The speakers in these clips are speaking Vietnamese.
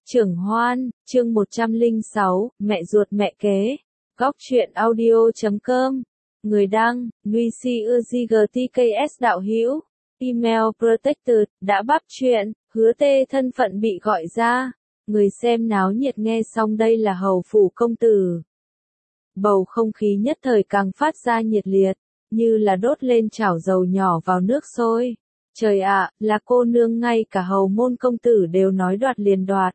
Trưởng Hoan, chương 106, mẹ ruột mẹ kế. Góc truyện audio.com. Người đăng, Nguy Si Uzi GTKS đạo hữu. Email protected, đã bắp chuyện, hứa tê thân phận bị gọi ra. Người xem náo nhiệt nghe xong đây là hầu phủ công tử. Bầu không khí nhất thời càng phát ra nhiệt liệt, như là đốt lên chảo dầu nhỏ vào nước sôi. Trời ạ, là cô nương ngay cả hầu môn công tử đều nói đoạt liền đoạt.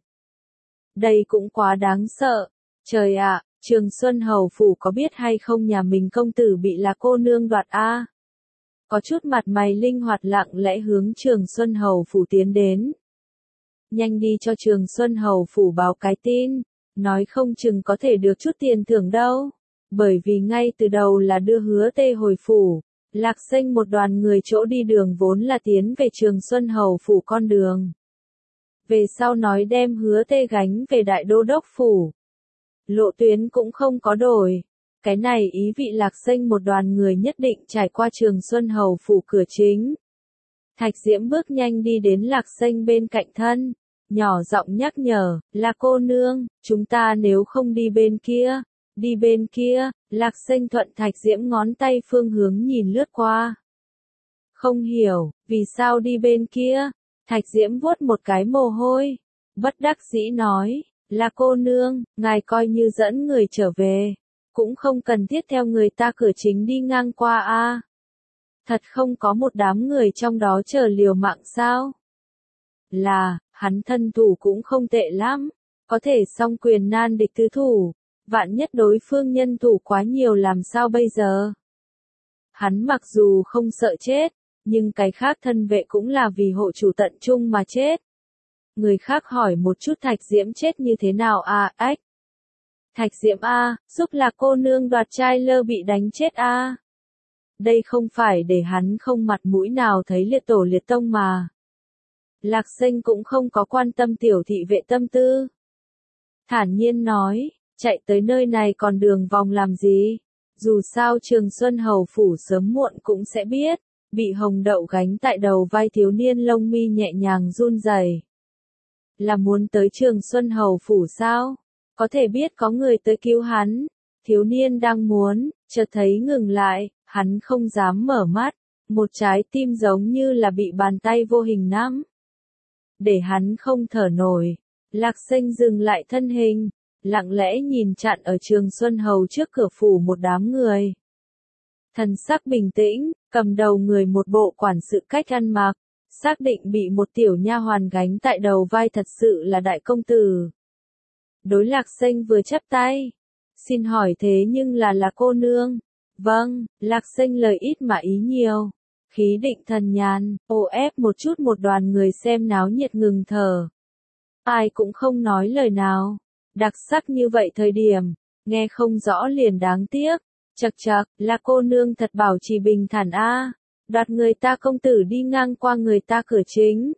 Đây cũng quá đáng sợ. Trời ạ, Trường Xuân hầu phủ có biết hay không nhà mình công tử bị là cô nương đoạt a? Có chút mặt mày linh hoạt lặng lẽ hướng Trường Xuân hầu phủ tiến đến. Nhanh đi cho Trường Xuân hầu phủ báo cái tin, nói không chừng có thể được chút tiền thưởng đâu. Bởi vì ngay từ đầu là đưa hứa tê hồi phủ, Lạc Xanh một đoàn người chỗ đi đường vốn là tiến về Trường Xuân hầu phủ con đường. Về sau nói đem hứa tê gánh về đại đô đốc phủ. Lộ tuyến cũng không có đổi. Cái này ý vị Lạc Xanh một đoàn người nhất định trải qua Trường Xuân hầu phủ cửa chính. Thạch Diễm bước nhanh đi đến Lạc Xanh bên cạnh thân, nhỏ giọng nhắc nhở, là cô nương, chúng ta nếu không đi bên kia. Đi bên kia, Lạc Xanh thuận Thạch Diễm ngón tay phương hướng nhìn lướt qua. Không hiểu, vì sao đi bên kia? Thạch Diễm vuốt một cái mồ hôi, bất đắc dĩ nói, là cô nương, ngài coi như dẫn người trở về, cũng không cần thiết theo người ta cửa chính đi ngang qua a. Thật không có một đám người trong đó chờ liều mạng sao? Là, hắn thân thủ cũng không tệ lắm, có thể song quyền nan địch tứ thủ, vạn nhất đối phương nhân thủ quá nhiều làm sao bây giờ? Hắn mặc dù không sợ chết, nhưng cái khác thân vệ cũng là vì hộ chủ tận trung mà chết. Người khác hỏi một chút Thạch Diễm chết như thế nào à, ách. Thạch Diễm a, giúp là cô nương đoạt trai lơ bị đánh chết a. Đây không phải để hắn không mặt mũi nào thấy liệt tổ liệt tông mà. Lạc Xanh cũng không có quan tâm tiểu thị vệ tâm tư. Thản nhiên nói, chạy tới nơi này còn đường vòng làm gì? Dù sao Trường Xuân hầu phủ sớm muộn cũng sẽ biết. Bị hồng đậu gánh tại đầu vai thiếu niên lông mi nhẹ nhàng run rẩy. Là muốn tới Trường Xuân hầu phủ sao? Có thể biết có người tới cứu hắn. Thiếu niên đang muốn, chợt thấy ngừng lại, hắn không dám mở mắt. Một trái tim giống như là bị bàn tay vô hình nắm. Để hắn không thở nổi. Lạc Xanh dừng lại thân hình, lặng lẽ nhìn chặn ở Trường Xuân hầu trước cửa phủ một đám người. Thần sắc bình tĩnh, cầm đầu người một bộ quản sự cách ăn mặc, xác định bị một tiểu nha hoàn gánh tại đầu vai thật sự là đại công tử. Đối Lạc Xanh vừa chắp tay, xin hỏi thế nhưng là cô nương. Vâng, Lạc Xanh lời ít mà ý nhiều, khí định thần nhàn, ô ép một chút một đoàn người xem náo nhiệt ngừng thở. Ai cũng không nói lời nào, đặc sắc như vậy thời điểm, nghe không rõ liền đáng tiếc. Chậc chậc, là cô nương thật bảo trì bình thản a, đoạt người ta công tử đi ngang qua người ta cửa chính.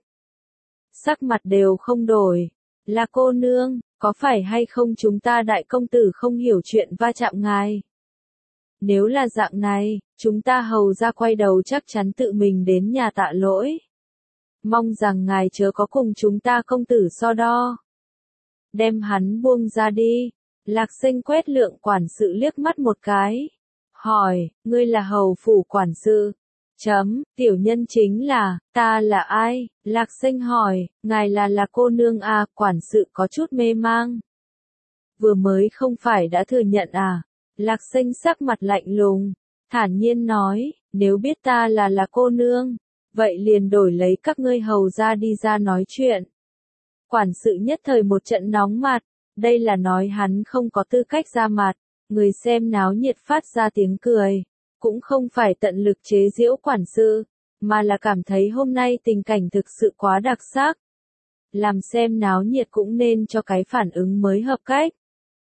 Sắc mặt đều không đổi, là cô nương, có phải hay không chúng ta đại công tử không hiểu chuyện va chạm ngài? Nếu là dạng này, chúng ta hầu ra quay đầu chắc chắn tự mình đến nhà tạ lỗi. Mong rằng ngài chớ có cùng chúng ta công tử so đo. Đem hắn buông ra đi. Lạc Xanh quét lượng quản sự liếc mắt một cái. Hỏi, ngươi là hầu phủ quản sự. Tiểu nhân chính là, ta là ai? Lạc Xanh hỏi, ngài là cô nương à, quản sự có chút mê mang. Vừa mới không phải đã thừa nhận à? Lạc Xanh sắc mặt lạnh lùng, thản nhiên nói, nếu biết ta là cô nương, vậy liền đổi lấy các ngươi hầu ra đi ra nói chuyện. Quản sự nhất thời một trận nóng mặt. Đây là nói hắn không có tư cách ra mặt, người xem náo nhiệt phát ra tiếng cười, cũng không phải tận lực chế giễu quản sự, mà là cảm thấy hôm nay tình cảnh thực sự quá đặc sắc. Làm xem náo nhiệt cũng nên cho cái phản ứng mới hợp cách.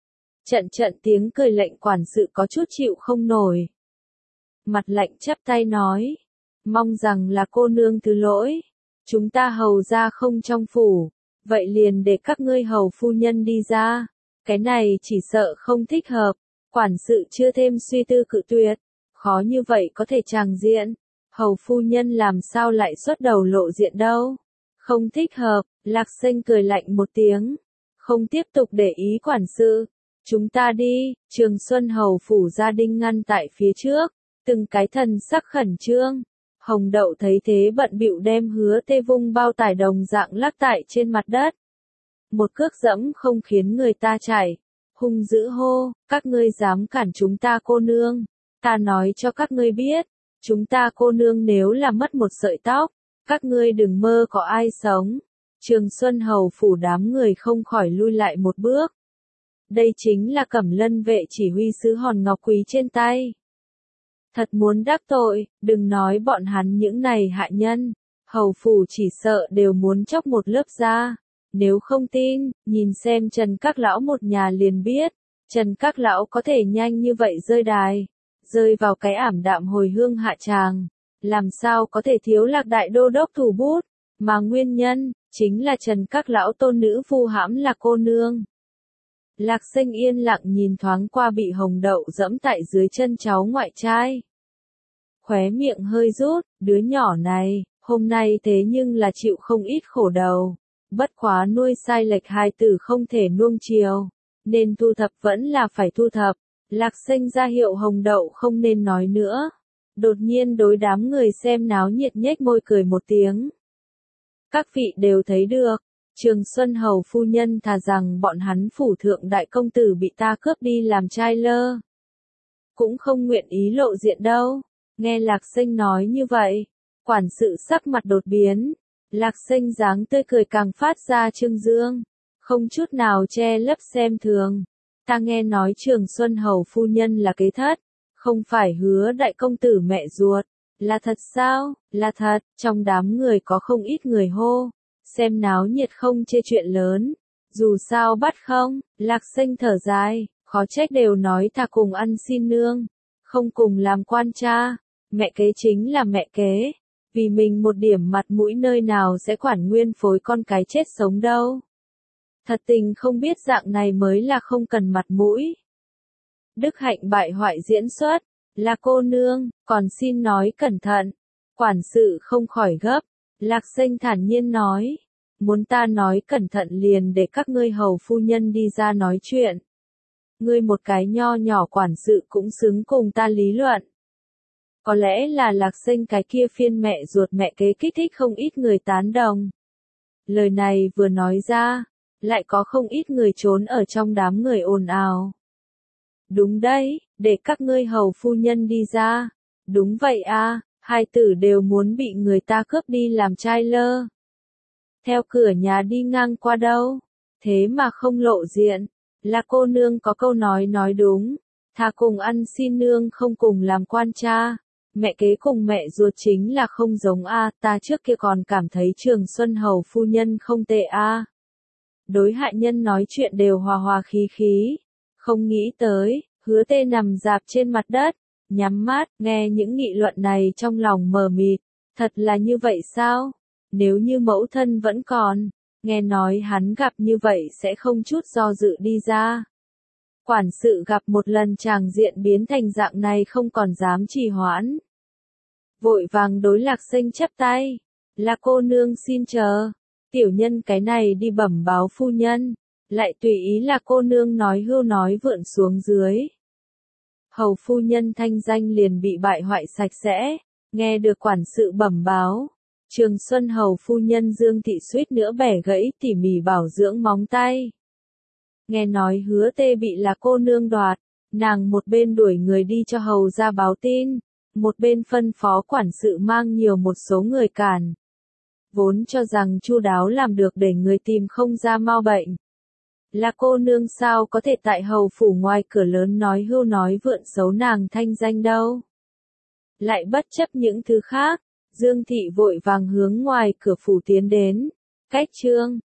Trận tiếng cười lệnh quản sự có chút chịu không nổi. Mặt lạnh chắp tay nói, mong rằng là cô nương thứ lỗi, chúng ta hầu ra không trong phủ. Vậy liền để các ngươi hầu phu nhân đi ra. Cái này chỉ sợ không thích hợp. Quản sự chưa thêm suy tư cự tuyệt. Khó như vậy có thể tràng diện. Hầu phu nhân làm sao lại xuất đầu lộ diện đâu. Không thích hợp. Lạc Xanh cười lạnh một tiếng. không tiếp tục để ý quản sự. Chúng ta đi, Trường Xuân Hầu phủ gia đình ngăn tại phía trước, từng cái thần sắc khẩn trương. Hồng Đậu thấy thế bận bịu đem Hứa Tê vung bao tải đồng dạng lắc tại trên mặt đất. Một cước dẫm không khiến người ta chạy, hung dữ hô, các ngươi dám cản chúng ta cô nương, ta nói cho các ngươi biết, chúng ta cô nương nếu là mất một sợi tóc, các ngươi đừng mơ có ai sống. Trường Xuân Hầu phủ đám người không khỏi lui lại một bước. Đây chính là Cẩm Lân vệ chỉ huy sứ hòn ngọc quý trên tay. Thật muốn đắc tội, đừng nói bọn hắn những này hạ nhân, hầu phủ chỉ sợ đều muốn chóc một lớp da. Nếu không tin, nhìn xem Trần Các Lão một nhà liền biết, Trần Các Lão có thể nhanh như vậy rơi đài, rơi vào cái ảm đạm hồi hương hạ tràng, làm sao có thể thiếu Lạc đại đô đốc thủ bút, mà nguyên nhân, chính là Trần Các Lão tôn nữ vu hãm là cô nương. Lạc Sinh yên lặng nhìn thoáng qua bị Hồng Đậu dẫm tại dưới chân cháu ngoại trai. Khóe miệng hơi rút, đứa nhỏ này, hôm nay thế nhưng là chịu không ít khổ đầu. Bất quá nuôi sai lệch hài tử không thể nuông chiều, nên thu thập vẫn là phải thu thập. Lạc Sinh ra hiệu Hồng Đậu không nên nói nữa. Đột nhiên đối đám người xem náo nhiệt nhếch môi cười một tiếng. Các vị đều thấy được, Trường Xuân Hầu phu nhân thà rằng bọn hắn phủ thượng đại công tử bị ta cướp đi làm trai lơ. Cũng không nguyện ý lộ diện đâu. Nghe Lạc Sinh nói như vậy, quản sự sắc mặt đột biến. Lạc Sinh dáng tươi cười càng phát ra trưng dương, không chút nào che lấp xem thường. Ta nghe nói Trường Xuân Hầu phu nhân là kế thất, không phải Hứa đại công tử mẹ ruột, là thật sao? Là thật, trong đám người có không ít người hô, xem náo nhiệt không chê chuyện lớn, dù sao bắt không. Lạc Sinh thở dài, khó trách đều nói ta cùng ăn xin nương, không cùng làm quan cha, mẹ kế chính là mẹ kế. Vì mình một điểm mặt mũi nơi nào sẽ quản nguyên phối con cái chết sống đâu. Thật tình không biết dạng này mới là không cần mặt mũi. Đức hạnh bại hoại diễn xuất, là cô nương, còn xin nói cẩn thận. Quản sự không khỏi gấp, Lạc Sinh thản nhiên nói. Muốn ta nói cẩn thận liền để các ngươi hầu phu nhân đi ra nói chuyện. Ngươi một cái nho nhỏ quản sự cũng xứng cùng ta lý luận. Có lẽ là Lạc Sinh cái kia phiên mẹ ruột mẹ kế kích thích không ít người tán đồng. Lời này vừa nói ra, lại có không ít người trốn ở trong đám người ồn ào. Đúng đấy, để các ngươi hầu phu nhân đi ra. Đúng vậy à, hai tử đều muốn bị người ta cướp đi làm trai lơ. Theo cửa nhà đi ngang qua đâu, thế mà không lộ diện, là cô nương có câu nói đúng, thà cùng ăn xin nương không cùng làm quan cha. Mẹ kế cùng mẹ ruột chính là không giống a, ta trước kia còn cảm thấy Trường Xuân Hầu phu nhân không tệ a. Đối hạ nhân nói chuyện đều hòa hòa khí khí, không nghĩ tới, Hứa Tê nằm dạp trên mặt đất, nhắm mắt, nghe những nghị luận này trong lòng mờ mịt, thật là như vậy sao? Nếu như mẫu thân vẫn còn, nghe nói hắn gặp như vậy sẽ không chút do dự đi ra. Quản sự gặp một lần tràng diện biến thành dạng này không còn dám trì hoãn. Vội vàng đối Lạc Sinh chắp tay, là cô nương xin chờ, tiểu nhân cái này đi bẩm báo phu nhân, lại tùy ý là cô nương nói hưu nói vượn xuống dưới. Hầu phu nhân thanh danh liền bị bại hoại sạch sẽ, nghe được quản sự bẩm báo. Trường Xuân Hầu phu nhân Dương Thị suýt nữa bẻ gãy tỉ mỉ bảo dưỡng móng tay. Nghe nói Hứa Tê bị là cô nương đoạt, nàng một bên đuổi người đi cho hầu ra báo tin, một bên phân phó quản sự mang nhiều một số người cản. Vốn cho rằng chu đáo làm được để người tìm không ra mau bệnh. Là cô nương sao có thể tại hầu phủ ngoài cửa lớn nói hưu nói vượn xấu nàng thanh danh đâu. Lại bất chấp những thứ khác, Dương Thị vội vàng hướng ngoài cửa phủ tiến đến. Cách trương,